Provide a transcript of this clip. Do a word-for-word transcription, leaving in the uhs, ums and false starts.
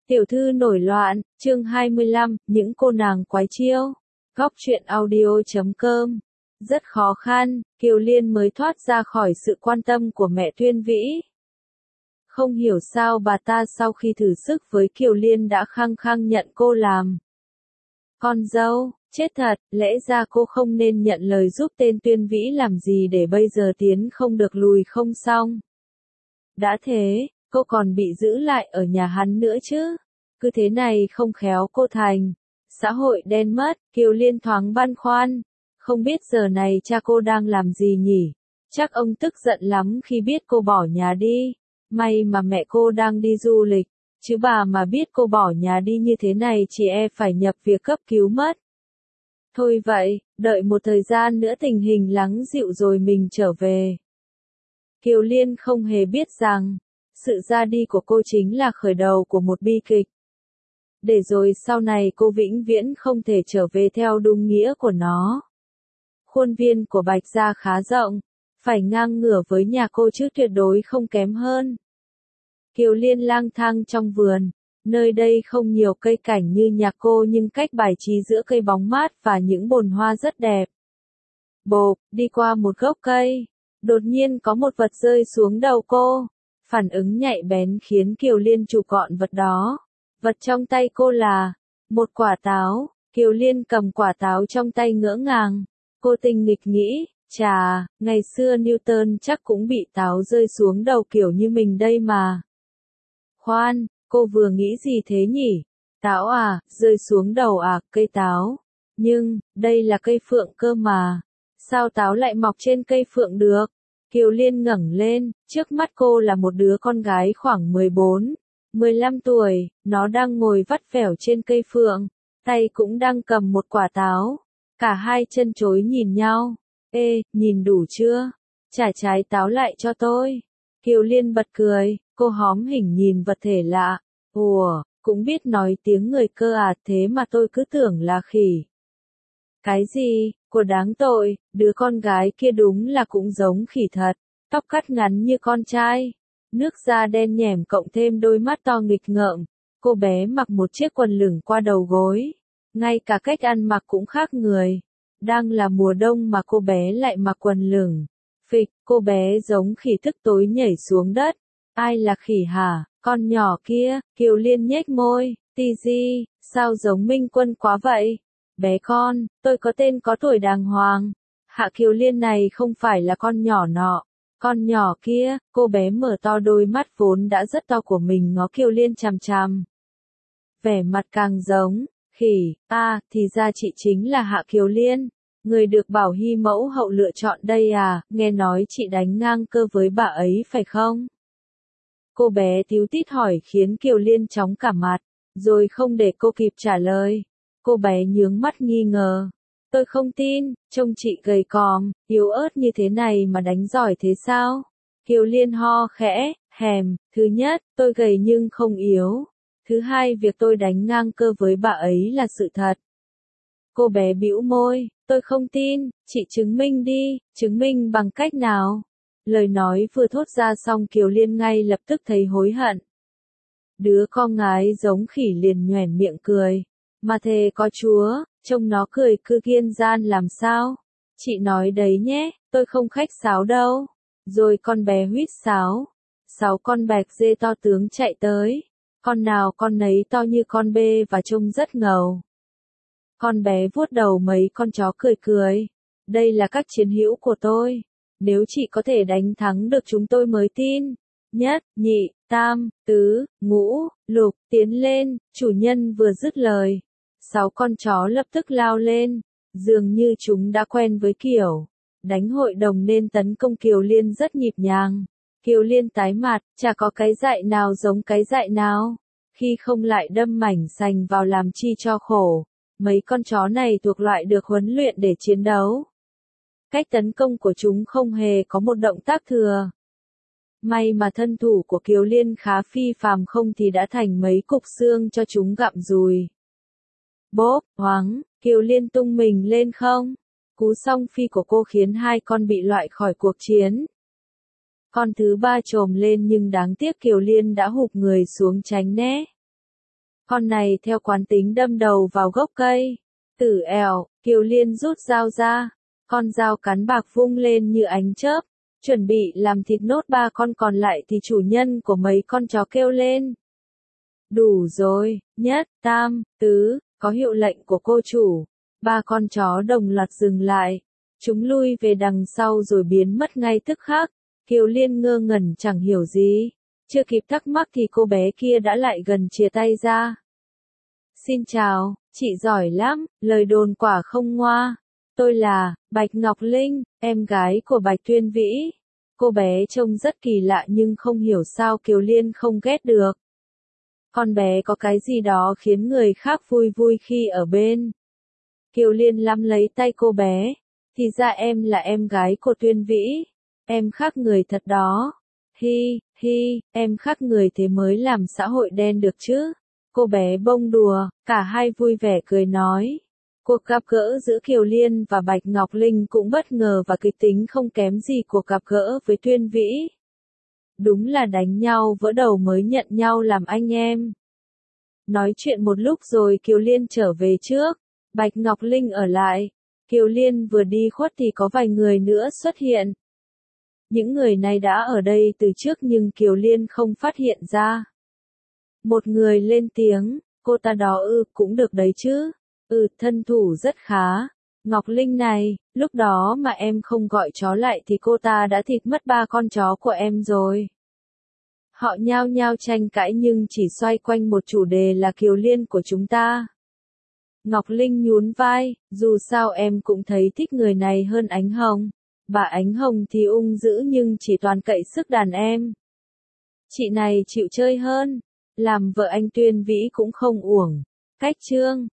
Tiểu thư nổi loạn, chương hai mươi lăm, những cô nàng quái chiêu. Góc truyện audio chấm com. Rất khó khăn, Kiều Liên mới thoát ra khỏi sự quan tâm của mẹ Tuyên Vĩ. Không hiểu sao bà ta sau khi thử sức với Kiều Liên đã khăng khăng nhận cô làm con dâu, chết thật, lẽ ra cô không nên nhận lời giúp tên Tuyên Vĩ làm gì để bây giờ tiến không được lùi không xong. Đã thế, cô còn bị giữ lại ở nhà hắn nữa chứ. Cứ thế này không khéo cô thành xã hội đen mất. Kiều Liên thoáng băn khoăn, không biết giờ này cha cô đang làm gì nhỉ. Chắc ông tức giận lắm khi biết cô bỏ nhà đi. May mà mẹ cô đang đi du lịch, chứ bà mà biết cô bỏ nhà đi như thế này chỉ e phải nhập viện cấp cứu mất. Thôi vậy, đợi một thời gian nữa tình hình lắng dịu rồi mình trở về. Kiều Liên không hề biết rằng, sự ra đi của cô chính là khởi đầu của một bi kịch. Để rồi sau này cô vĩnh viễn không thể trở về theo đúng nghĩa của nó. Khuôn viên của Bạch Gia khá rộng, phải ngang ngửa với nhà cô chứ tuyệt đối không kém hơn. Kiều Liên lang thang trong vườn, nơi đây không nhiều cây cảnh như nhà cô nhưng cách bài trí giữa cây bóng mát và những bồn hoa rất đẹp. Bộp, đi qua một gốc cây, đột nhiên có một vật rơi xuống đầu cô. Phản ứng nhạy bén khiến Kiều Liên chụp gọn vật đó. Vật trong tay cô là một quả táo. Kiều Liên cầm quả táo trong tay ngỡ ngàng. Cô tinh nghịch nghĩ, chà, ngày xưa Newton chắc cũng bị táo rơi xuống đầu kiểu như mình đây mà. Khoan, cô vừa nghĩ gì thế nhỉ? Táo à, rơi xuống đầu à, cây táo. Nhưng, đây là cây phượng cơ mà. Sao táo lại mọc trên cây phượng được? Kiều Liên ngẩng lên, trước mắt cô là một đứa con gái khoảng mười bốn, mười lăm tuổi, nó đang ngồi vắt vẻo trên cây phượng, tay cũng đang cầm một quả táo. Cả hai chân chối nhìn nhau. Ê, nhìn đủ chưa? Trả trái táo lại cho tôi. Kiều Liên bật cười, cô hóm hỉnh nhìn vật thể lạ. Ủa, cũng biết nói tiếng người cơ à, thế mà tôi cứ tưởng là khỉ. Cái gì, cô đáng tội, đứa con gái kia đúng là cũng giống khỉ thật, tóc cắt ngắn như con trai, nước da đen nhẻm cộng thêm đôi mắt to nghịch ngợm, cô bé mặc một chiếc quần lửng qua đầu gối, ngay cả cách ăn mặc cũng khác người, đang là mùa đông mà cô bé lại mặc quần lửng, phịch, cô bé giống khỉ thức tối nhảy xuống đất, ai là khỉ hả, con nhỏ kia, Kiều Liên nhếch môi, tì di, sao giống Minh Quân quá vậy? Bé con, tôi có tên có tuổi đàng hoàng. Hạ Kiều Liên này không phải là con nhỏ nọ. Con nhỏ kia, cô bé mở to đôi mắt vốn đã rất to của mình ngó Kiều Liên chằm chằm. Vẻ mặt càng giống, khỉ, à, thì ra chị chính là Hạ Kiều Liên. Người được Bảo Hy mẫu hậu lựa chọn đây à, nghe nói chị đánh ngang cơ với bà ấy phải không? Cô bé tíu tít hỏi khiến Kiều Liên chóng cả mặt, rồi không để cô kịp trả lời. Cô bé nhướng mắt nghi ngờ. Tôi không tin, trông chị gầy còm, yếu ớt như thế này mà đánh giỏi thế sao? Kiều Liên ho khẽ, hèm, thứ nhất, tôi gầy nhưng không yếu. Thứ hai, việc tôi đánh ngang cơ với bà ấy là sự thật. Cô bé bĩu môi, tôi không tin, chị chứng minh đi, chứng minh bằng cách nào? Lời nói vừa thốt ra xong Kiều Liên ngay lập tức thấy hối hận. Đứa con gái giống khỉ liền nhoẻn miệng cười. Mà thề có Chúa, trông nó cười cứ kiên gian làm sao? Chị nói đấy nhé, tôi không khách sáo đâu. Rồi con bé huýt sáo. Sáu con bạch dê to tướng chạy tới. Con nào con nấy to như con bê và trông rất ngầu. Con bé vuốt đầu mấy con chó cười cười. Đây là các chiến hữu của tôi. Nếu chị có thể đánh thắng được chúng tôi mới tin. Nhất, nhị, tam, tứ, ngũ, lục, tiến lên, chủ nhân vừa dứt lời. Sáu con chó lập tức lao lên, dường như chúng đã quen với kiểu đánh hội đồng nên tấn công Kiều Liên rất nhịp nhàng. Kiều Liên tái mặt, chả có cái dại nào giống cái dại nào, khi không lại đâm mảnh sành vào làm chi cho khổ. Mấy con chó này thuộc loại được huấn luyện để chiến đấu. Cách tấn công của chúng không hề có một động tác thừa. May mà thân thủ của Kiều Liên khá phi phàm không thì đã thành mấy cục xương cho chúng gặm dùi. Bốp, hoáng, Kiều Liên tung mình lên không. Cú song phi của cô khiến hai con bị loại khỏi cuộc chiến. Con thứ ba trồm lên nhưng đáng tiếc Kiều Liên đã hụp người xuống tránh né. Con này theo quán tính đâm đầu vào gốc cây. Tử ẻo, Kiều Liên rút dao ra. Con dao cán bạc vung lên như ánh chớp. Chuẩn bị làm thịt nốt ba con còn lại thì chủ nhân của mấy con chó kêu lên. Đủ rồi, nhất, tam, tứ, có hiệu lệnh của cô chủ. Ba con chó đồng loạt dừng lại. Chúng lui về đằng sau rồi biến mất ngay tức khắc. Kiều Liên ngơ ngẩn chẳng hiểu gì. Chưa kịp thắc mắc thì cô bé kia đã lại gần chìa tay ra. Xin chào, chị giỏi lắm, lời đồn quả không ngoa. Tôi là, Bạch Ngọc Linh, em gái của Bạch Tuyên Vĩ. Cô bé trông rất kỳ lạ nhưng không hiểu sao Kiều Liên không ghét được. Con bé có cái gì đó khiến người khác vui vui khi ở bên. Kiều Liên nắm lấy tay cô bé. Thì ra em là em gái của Tuyên Vĩ. Em khác người thật đó. Hi, hi, em khác người thế mới làm xã hội đen được chứ. Cô bé bông đùa, cả hai vui vẻ cười nói. Cuộc gặp gỡ giữa Kiều Liên và Bạch Ngọc Linh cũng bất ngờ và kịch tính không kém gì cuộc gặp gỡ với Tuyên Vĩ. Đúng là đánh nhau vỡ đầu mới nhận nhau làm anh em. Nói chuyện một lúc rồi Kiều Liên trở về trước. Bạch Ngọc Linh ở lại. Kiều Liên vừa đi khuất thì có vài người nữa xuất hiện. Những người này đã ở đây từ trước nhưng Kiều Liên không phát hiện ra. Một người lên tiếng, cô ta đó ư, cũng được đấy chứ. Ừ, thân thủ rất khá. Ngọc Linh này, lúc đó mà em không gọi chó lại thì cô ta đã thịt mất ba con chó của em rồi. Họ nhao nhao tranh cãi nhưng chỉ xoay quanh một chủ đề là Kiều Liên của chúng ta. Ngọc Linh nhún vai, dù sao em cũng thấy thích người này hơn Ánh Hồng. Bà Ánh Hồng thì ung dữ nhưng chỉ toàn cậy sức đàn em. Chị này chịu chơi hơn. Làm vợ anh Tuyên Vĩ cũng không uổng. Cách trương.